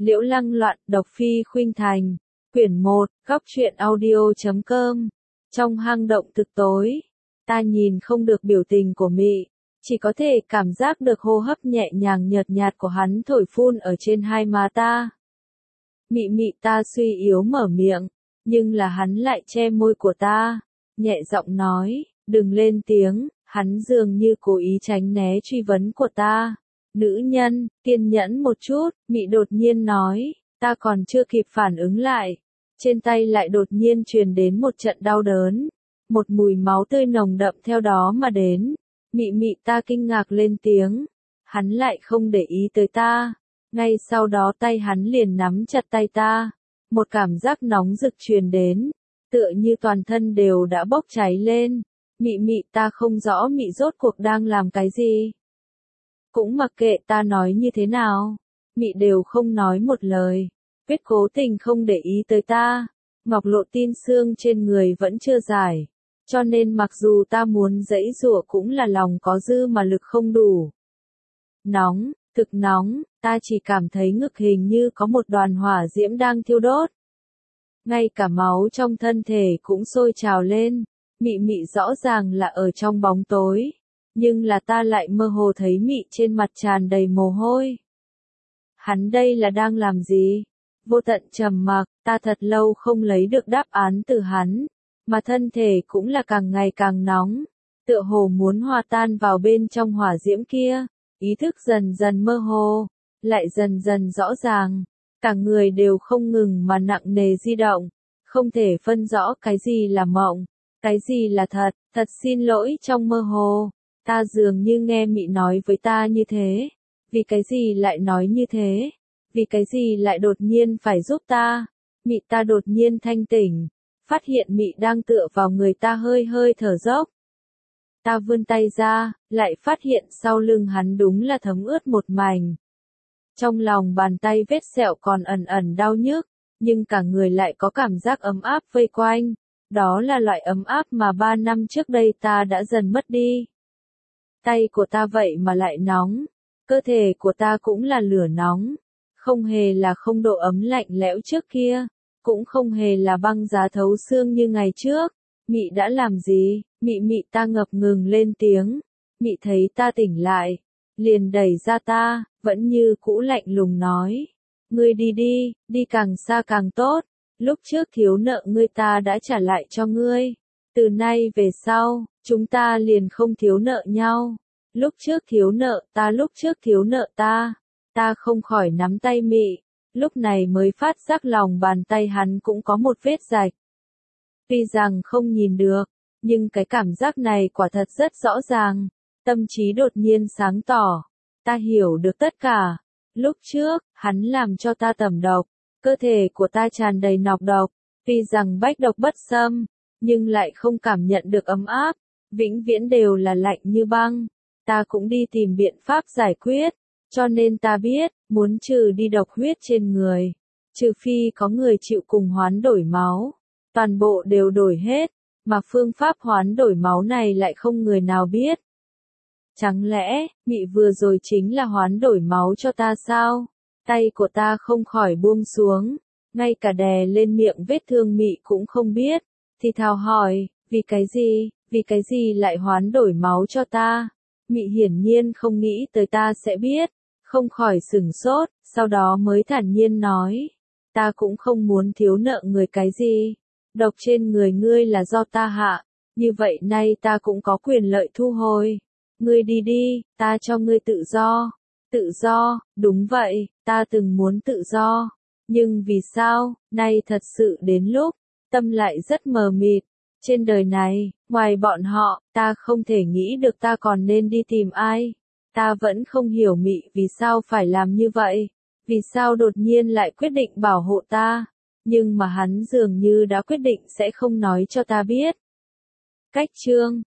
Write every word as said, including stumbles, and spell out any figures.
Liễu Lăng Loạn, độc phi khuynh thành. Quyển một, góc truyện audio chấm com. Trong hang động thực tối, ta nhìn không được biểu tình của Mị, chỉ có thể cảm giác được hô hấp nhẹ nhàng nhợt nhạt của hắn thổi phun ở trên hai má ta. Mị Mị, ta suy yếu mở miệng, nhưng là hắn lại che môi của ta, nhẹ giọng nói, đừng lên tiếng, hắn dường như cố ý tránh né truy vấn của ta. Nữ nhân, kiên nhẫn một chút, Mị đột nhiên nói, ta còn chưa kịp phản ứng lại. Trên tay lại đột nhiên truyền đến một trận đau đớn. Một mùi máu tươi nồng đậm theo đó mà đến. Mị Mị, ta kinh ngạc lên tiếng. Hắn lại không để ý tới ta. Ngay sau đó tay hắn liền nắm chặt tay ta. Một cảm giác nóng rực truyền đến. Tựa như toàn thân đều đã bốc cháy lên. Mị Mị, ta không rõ Mị rốt cuộc đang làm cái gì. Cũng mặc kệ ta nói như thế nào. Mị đều không nói một lời. Quyết cố tình không để ý tới ta. Ngọc Lộ tin xương trên người vẫn chưa giải. Cho nên mặc dù ta muốn giãy giụa cũng là lòng có dư mà lực không đủ. Nóng, thực nóng, ta chỉ cảm thấy ngực hình như có một đoàn hỏa diễm đang thiêu đốt. Ngay cả máu trong thân thể cũng sôi trào lên. Mị Mị rõ ràng là ở trong bóng tối. Nhưng là ta lại mơ hồ thấy Mị trên mặt tràn đầy mồ hôi. Hắn đây là đang làm gì? Vô tận trầm mặc, ta thật lâu không lấy được đáp án từ hắn, mà thân thể cũng là càng ngày càng nóng, tựa hồ muốn hòa tan vào bên trong hỏa diễm kia, ý thức dần dần mơ hồ, lại dần dần rõ ràng, cả người đều không ngừng mà nặng nề di động, không thể phân rõ cái gì là mộng, cái gì là thật, thật xin lỗi trong mơ hồ, ta dường như nghe Mị nói với ta như thế, vì cái gì lại nói như thế? Vì cái gì lại đột nhiên phải giúp ta? Mị, ta đột nhiên thanh tỉnh, phát hiện Mị đang tựa vào người ta hơi hơi thở dốc. Ta vươn tay ra, lại phát hiện sau lưng hắn đúng là thấm ướt một mảnh. Trong lòng bàn tay vết sẹo còn ẩn ẩn đau nhức, nhưng cả người lại có cảm giác ấm áp vây quanh. Đó là loại ấm áp mà ba năm trước đây ta đã dần mất đi. Tay của ta vậy mà lại nóng, cơ thể của ta cũng là lửa nóng. Không hề là không độ ấm lạnh lẽo trước kia, cũng không hề là băng giá thấu xương như ngày trước. Mị đã làm gì? Mị Mị, ta ngập ngừng lên tiếng. Mị thấy ta tỉnh lại, liền đẩy ra ta, vẫn như cũ lạnh lùng nói. Ngươi đi đi, đi càng xa càng tốt. Lúc trước thiếu nợ ngươi ta đã trả lại cho ngươi. Từ nay về sau, chúng ta liền không thiếu nợ nhau. Lúc trước thiếu nợ ta, lúc trước thiếu nợ ta. Ta không khỏi nắm tay Mị, lúc này mới phát giác lòng bàn tay hắn cũng có một vết rạch. Tuy rằng không nhìn được, nhưng cái cảm giác này quả thật rất rõ ràng, tâm trí đột nhiên sáng tỏ, ta hiểu được tất cả. Lúc trước, hắn làm cho ta tẩm độc, cơ thể của ta tràn đầy nọc độc, tuy rằng bách độc bất xâm, nhưng lại không cảm nhận được ấm áp, vĩnh viễn đều là lạnh như băng. Ta cũng đi tìm biện pháp giải quyết. Cho nên ta biết, muốn trừ đi độc huyết trên người, trừ phi có người chịu cùng hoán đổi máu, toàn bộ đều đổi hết, mà phương pháp hoán đổi máu này lại không người nào biết. Chẳng lẽ, Mị vừa rồi chính là hoán đổi máu cho ta sao? Tay của ta không khỏi buông xuống, ngay cả đè lên miệng vết thương Mị cũng không biết, thì thào hỏi, vì cái gì, vì cái gì lại hoán đổi máu cho ta? Mị hiển nhiên không nghĩ tới ta sẽ biết. Không khỏi sửng sốt, sau đó mới thản nhiên nói, ta cũng không muốn thiếu nợ người cái gì, độc trên người ngươi là do ta hạ, như vậy nay ta cũng có quyền lợi thu hồi, ngươi đi đi, ta cho ngươi tự do, tự do, đúng vậy, ta từng muốn tự do, nhưng vì sao, nay thật sự đến lúc, tâm lại rất mờ mịt, trên đời này, ngoài bọn họ, ta không thể nghĩ được ta còn nên đi tìm ai. Ta vẫn không hiểu Mị vì sao phải làm như vậy, vì sao đột nhiên lại quyết định bảo hộ ta, nhưng mà hắn dường như đã quyết định sẽ không nói cho ta biết. Cách chương